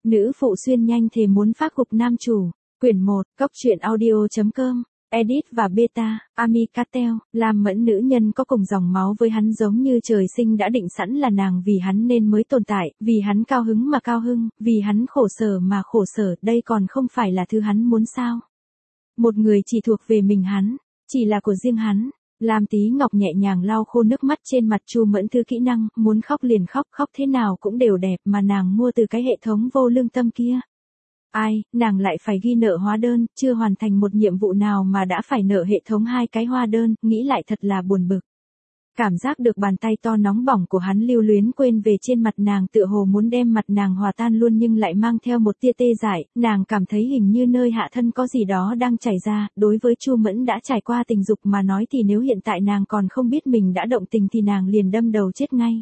Nữ phụ xuyên nhanh thề muốn phác gục nam chủ. Quyển 1, Cốc truyện audio.com. Edit và beta, Ami Cartel, Lam Mẫn nữ nhân có cùng dòng máu với hắn giống như trời sinh đã định sẵn là nàng vì hắn nên mới tồn tại, vì hắn cao hứng mà cao hưng, vì hắn khổ sở mà khổ sở, đây còn không phải là thứ hắn muốn sao. Một người chỉ thuộc về mình hắn, chỉ là của riêng hắn. Lam Tí Ngọc nhẹ nhàng lau khô nước mắt trên mặt Chu Mẫn Thư kỹ năng, muốn khóc liền khóc, khóc thế nào cũng đều đẹp mà nàng mua từ cái hệ thống vô lương tâm kia. Ai, nàng lại phải ghi nợ hóa đơn, chưa hoàn thành một nhiệm vụ nào mà đã phải nợ hệ thống 2 cái hóa đơn, nghĩ lại thật là buồn bực. Cảm giác được bàn tay to nóng bỏng của hắn lưu luyến quên về trên mặt nàng tựa hồ muốn đem mặt nàng hòa tan luôn nhưng lại mang theo một tia tê dại, nàng cảm thấy hình như nơi hạ thân có gì đó đang chảy ra, đối với Chu Mẫn đã trải qua tình dục mà nói thì nếu hiện tại nàng còn không biết mình đã động tình thì nàng liền đâm đầu chết ngay.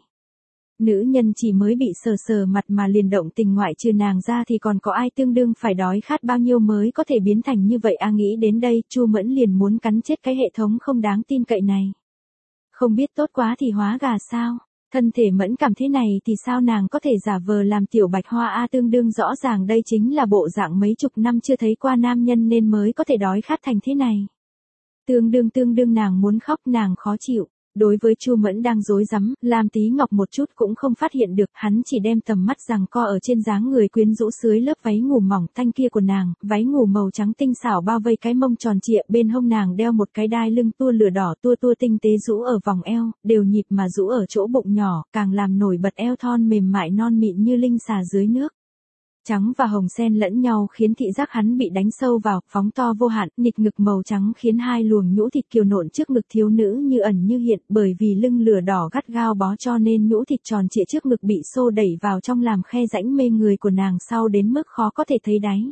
Nữ nhân chỉ mới bị sờ sờ mặt mà liền động tình ngoại trừ nàng ra thì còn có ai tương đương phải đói khát bao nhiêu mới có thể biến thành như vậy nghĩ đến đây Chu Mẫn liền muốn cắn chết cái hệ thống không đáng tin cậy này. Không biết tốt quá thì hóa gà sao, thân thể mẫn cảm thế này thì sao nàng có thể giả vờ làm tiểu bạch hoa tương đương rõ ràng đây chính là bộ dạng mấy chục năm chưa thấy qua nam nhân nên mới có thể đói khát thành thế này. Tương đương nàng muốn khóc nàng khó chịu. Đối với Chu Mẫn đang rối rắm, Lam Tí Ngọc một chút cũng không phát hiện được, hắn chỉ đem tầm mắt giằng co ở trên dáng người quyến rũ dưới lớp váy ngủ mỏng thanh kia của nàng, váy ngủ màu trắng tinh xảo bao vây cái mông tròn trịa, bên hông nàng đeo một cái đai lưng tua lửa đỏ tua tinh tế rũ ở vòng eo, đều nhịp mà rũ ở chỗ bụng nhỏ, càng làm nổi bật eo thon mềm mại non mịn như linh xà dưới nước. Trắng và hồng xen lẫn nhau khiến thị giác hắn bị đánh sâu vào, phóng to vô hạn, nịch ngực màu trắng khiến hai luồng nhũ thịt kiều nộn trước ngực thiếu nữ như ẩn như hiện, bởi vì lưng lửa đỏ gắt gao bó cho nên nhũ thịt tròn trịa trước ngực bị xô đẩy vào trong làm khe rãnh mê người của nàng sau đến mức khó có thể thấy đáy.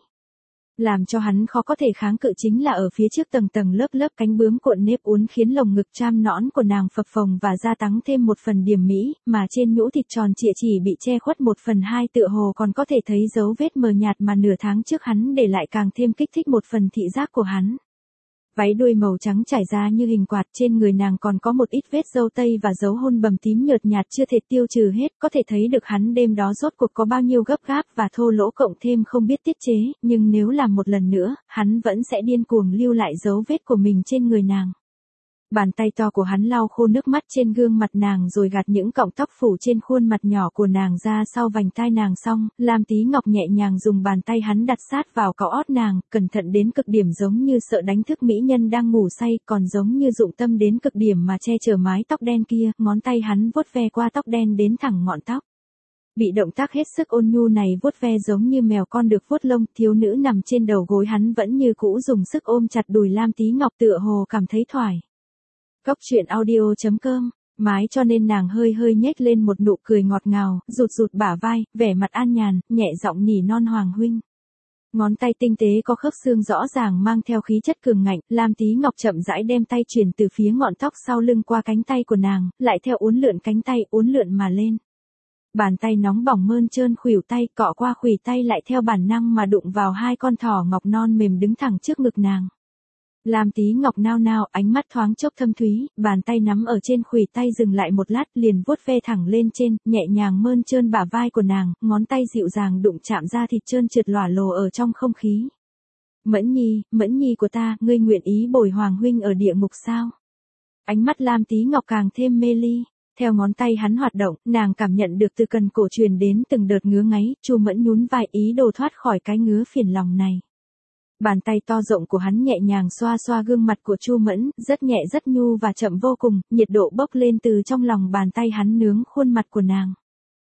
Làm cho hắn khó có thể kháng cự chính là ở phía trước tầng lớp cánh bướm cuộn nếp uốn khiến lồng ngực tram nõn của nàng phập phồng và gia tăng thêm một phần điểm mỹ, mà trên nhũ thịt tròn trịa chỉ bị che khuất 1/2 tựa hồ còn có thể thấy dấu vết mờ nhạt mà nửa tháng trước hắn để lại càng thêm kích thích một phần thị giác của hắn. Váy đuôi màu trắng trải ra như hình quạt trên người nàng còn có một ít vết râu tây và dấu hôn bầm tím nhợt nhạt chưa thể tiêu trừ hết, có thể thấy được hắn đêm đó rốt cuộc có bao nhiêu gấp gáp và thô lỗ cộng thêm không biết tiết chế, nhưng nếu làm một lần nữa, hắn vẫn sẽ điên cuồng lưu lại dấu vết của mình trên người nàng. Bàn tay to của hắn lau khô nước mắt trên gương mặt nàng rồi gạt những cọng tóc phủ trên khuôn mặt nhỏ của nàng ra sau vành tai nàng xong, Lam Tí Ngọc nhẹ nhàng dùng bàn tay hắn đặt sát vào cỏ ót nàng, cẩn thận đến cực điểm giống như sợ đánh thức mỹ nhân đang ngủ say, còn giống như dụng tâm đến cực điểm mà che chở mái tóc đen kia, ngón tay hắn vuốt ve qua tóc đen đến thẳng ngọn tóc. Bị động tác hết sức ôn nhu này vuốt ve giống như mèo con được vuốt lông, thiếu nữ nằm trên đầu gối hắn vẫn như cũ dùng sức ôm chặt đùi Lam Tí Ngọc tựa hồ cảm thấy thoải. Cốc truyện audio.com, mái cho nên nàng hơi nhếch lên một nụ cười ngọt ngào, rụt bả vai, vẻ mặt an nhàn, nhẹ giọng nỉ non Hoàng huynh. Ngón tay tinh tế có khớp xương rõ ràng mang theo khí chất cường ngạnh, Lam Tí Ngọc chậm rãi đem tay chuyển từ phía ngọn tóc sau lưng qua cánh tay của nàng, lại theo uốn lượn cánh tay, uốn lượn mà lên. Bàn tay nóng bỏng mơn trơn khuỷu tay cọ qua khuỷu tay lại theo bản năng mà đụng vào hai con thỏ ngọc non mềm đứng thẳng trước ngực nàng. Lam Tí Ngọc nao ánh mắt thoáng chốc thâm thúy, bàn tay nắm ở trên khuỷu tay dừng lại một lát liền vuốt ve thẳng lên trên, nhẹ nhàng mơn trơn bả vai của nàng, ngón tay dịu dàng đụng chạm ra thịt trơn trượt lỏa lồ ở trong không khí. Mẫn nhi của ta, ngươi nguyện ý bồi Hoàng huynh ở địa ngục sao? Ánh mắt Lam Tí Ngọc càng thêm mê ly. Theo ngón tay hắn hoạt động, nàng cảm nhận được từ cần cổ truyền đến từng đợt ngứa ngáy, Chu Mẫn nhún vai ý đồ thoát khỏi cái ngứa phiền lòng này. Bàn tay to rộng của hắn nhẹ nhàng xoa gương mặt của Chu Mẫn, rất nhẹ rất nhu và chậm vô cùng, nhiệt độ bốc lên từ trong lòng bàn tay hắn nướng khuôn mặt của nàng.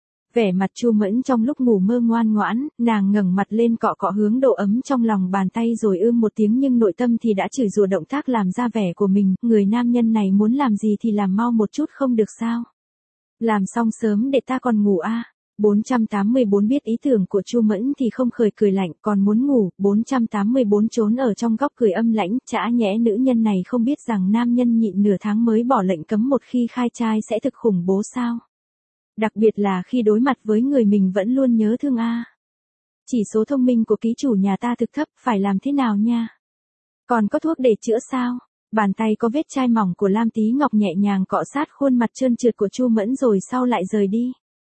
Vẻ mặt Chu Mẫn trong lúc ngủ mơ ngoan ngoãn, nàng ngẩng mặt lên cọ hướng độ ấm trong lòng bàn tay rồi một tiếng nhưng nội tâm thì đã chửi rủa động tác làm ra vẻ của mình, người nam nhân này muốn làm gì thì làm mau một chút không được sao? Làm xong sớm để ta còn ngủ 484 biết ý tưởng của Chu Mẫn thì không khởi cười lạnh, còn muốn ngủ, 484 trốn ở trong góc cười âm lãnh, chả nhẽ nữ nhân này không biết rằng nam nhân nhịn nửa tháng mới bỏ lệnh cấm một khi khai trai sẽ thực khủng bố sao? Đặc biệt là khi đối mặt với người mình vẫn luôn nhớ thương Chỉ số thông minh của ký chủ nhà ta thực thấp, phải làm thế nào nha? Còn có thuốc để chữa sao? Bàn tay có vết chai mỏng của Lam Tí Ngọc nhẹ nhàng cọ sát khuôn mặt trơn trượt của Chu Mẫn rồi sau lại rời đi.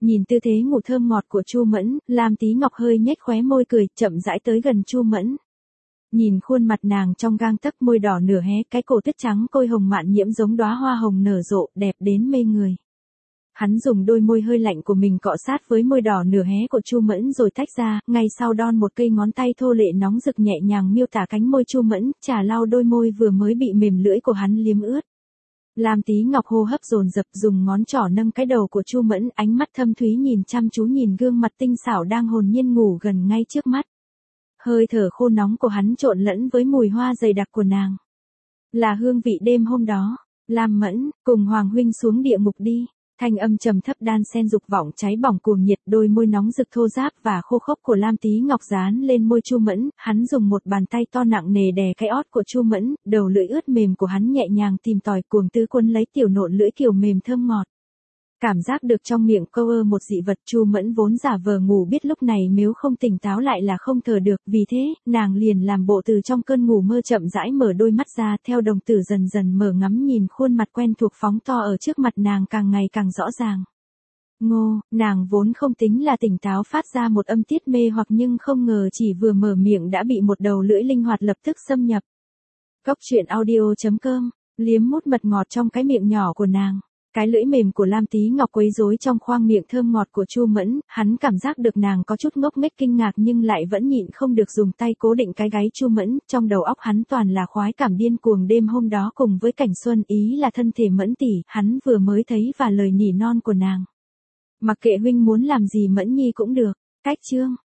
Nhìn tư thế ngủ thơm ngọt của Chu Mẫn, Lam Tí Ngọc hơi nhếch khóe môi cười, chậm rãi tới gần Chu Mẫn. Nhìn khuôn mặt nàng trong gang tấc, môi đỏ nửa hé, cái cổ tuyết trắng côi hồng mạn nhiễm giống đóa hoa hồng nở rộ, đẹp đến mê người. Hắn dùng đôi môi hơi lạnh của mình cọ sát với môi đỏ nửa hé của Chu Mẫn rồi tách ra, ngay sau đon một cây ngón tay thô lệ nóng rực nhẹ nhàng miêu tả cánh môi Chu Mẫn, chà lau đôi môi vừa mới bị mềm lưỡi của hắn liếm ướt. Lam Tí Ngọc hô hấp dồn dập, dùng ngón trỏ nâng cái đầu của Chu Mẫn, ánh mắt thâm thúy nhìn chăm chú nhìn gương mặt tinh xảo đang hồn nhiên ngủ gần ngay trước mắt. Hơi thở khô nóng của hắn trộn lẫn với mùi hoa dày đặc của nàng. Là hương vị đêm hôm đó. Lam Mẫn, cùng Hoàng huynh xuống địa ngục đi. Thanh âm trầm thấp đan xen dục vọng cháy bỏng cuồng nhiệt, đôi môi nóng rực thô ráp và khô khốc của Lam Tí Ngọc dán lên môi Chu Mẫn, hắn dùng một bàn tay to nặng nề đè cái ót của Chu Mẫn, đầu lưỡi ướt mềm của hắn nhẹ nhàng tìm tòi cuồng tư quấn lấy tiểu nộn lưỡi kiều mềm thơm ngọt. Cảm giác được trong miệng câu ơ một dị vật, Chu Mẫn vốn giả vờ ngủ biết lúc này nếu không tỉnh táo lại là không thở được, vì thế, nàng liền làm bộ từ trong cơn ngủ mơ chậm rãi mở đôi mắt ra, theo đồng tử dần dần mở ngắm nhìn khuôn mặt quen thuộc phóng to ở trước mặt nàng càng ngày càng rõ ràng. Ngô, nàng vốn không tính là tỉnh táo phát ra một âm tiết mê hoặc nhưng không ngờ chỉ vừa mở miệng đã bị một đầu lưỡi linh hoạt lập tức xâm nhập. Cốc truyện audio.com, liếm mút mật ngọt trong cái miệng nhỏ của nàng. Cái lưỡi mềm của Lam Tí Ngọc quấy rối trong khoang miệng thơm ngọt của Chu Mẫn, hắn cảm giác được nàng có chút ngốc nghếch kinh ngạc nhưng lại vẫn nhịn không được dùng tay cố định cái gáy Chu Mẫn, trong đầu óc hắn toàn là khoái cảm điên cuồng đêm hôm đó cùng với cảnh xuân, ý là thân thể Mẫn tỷ, hắn vừa mới thấy và lời nỉ non của nàng. Mặc kệ huynh muốn làm gì Mẫn nhi cũng được. Cách chương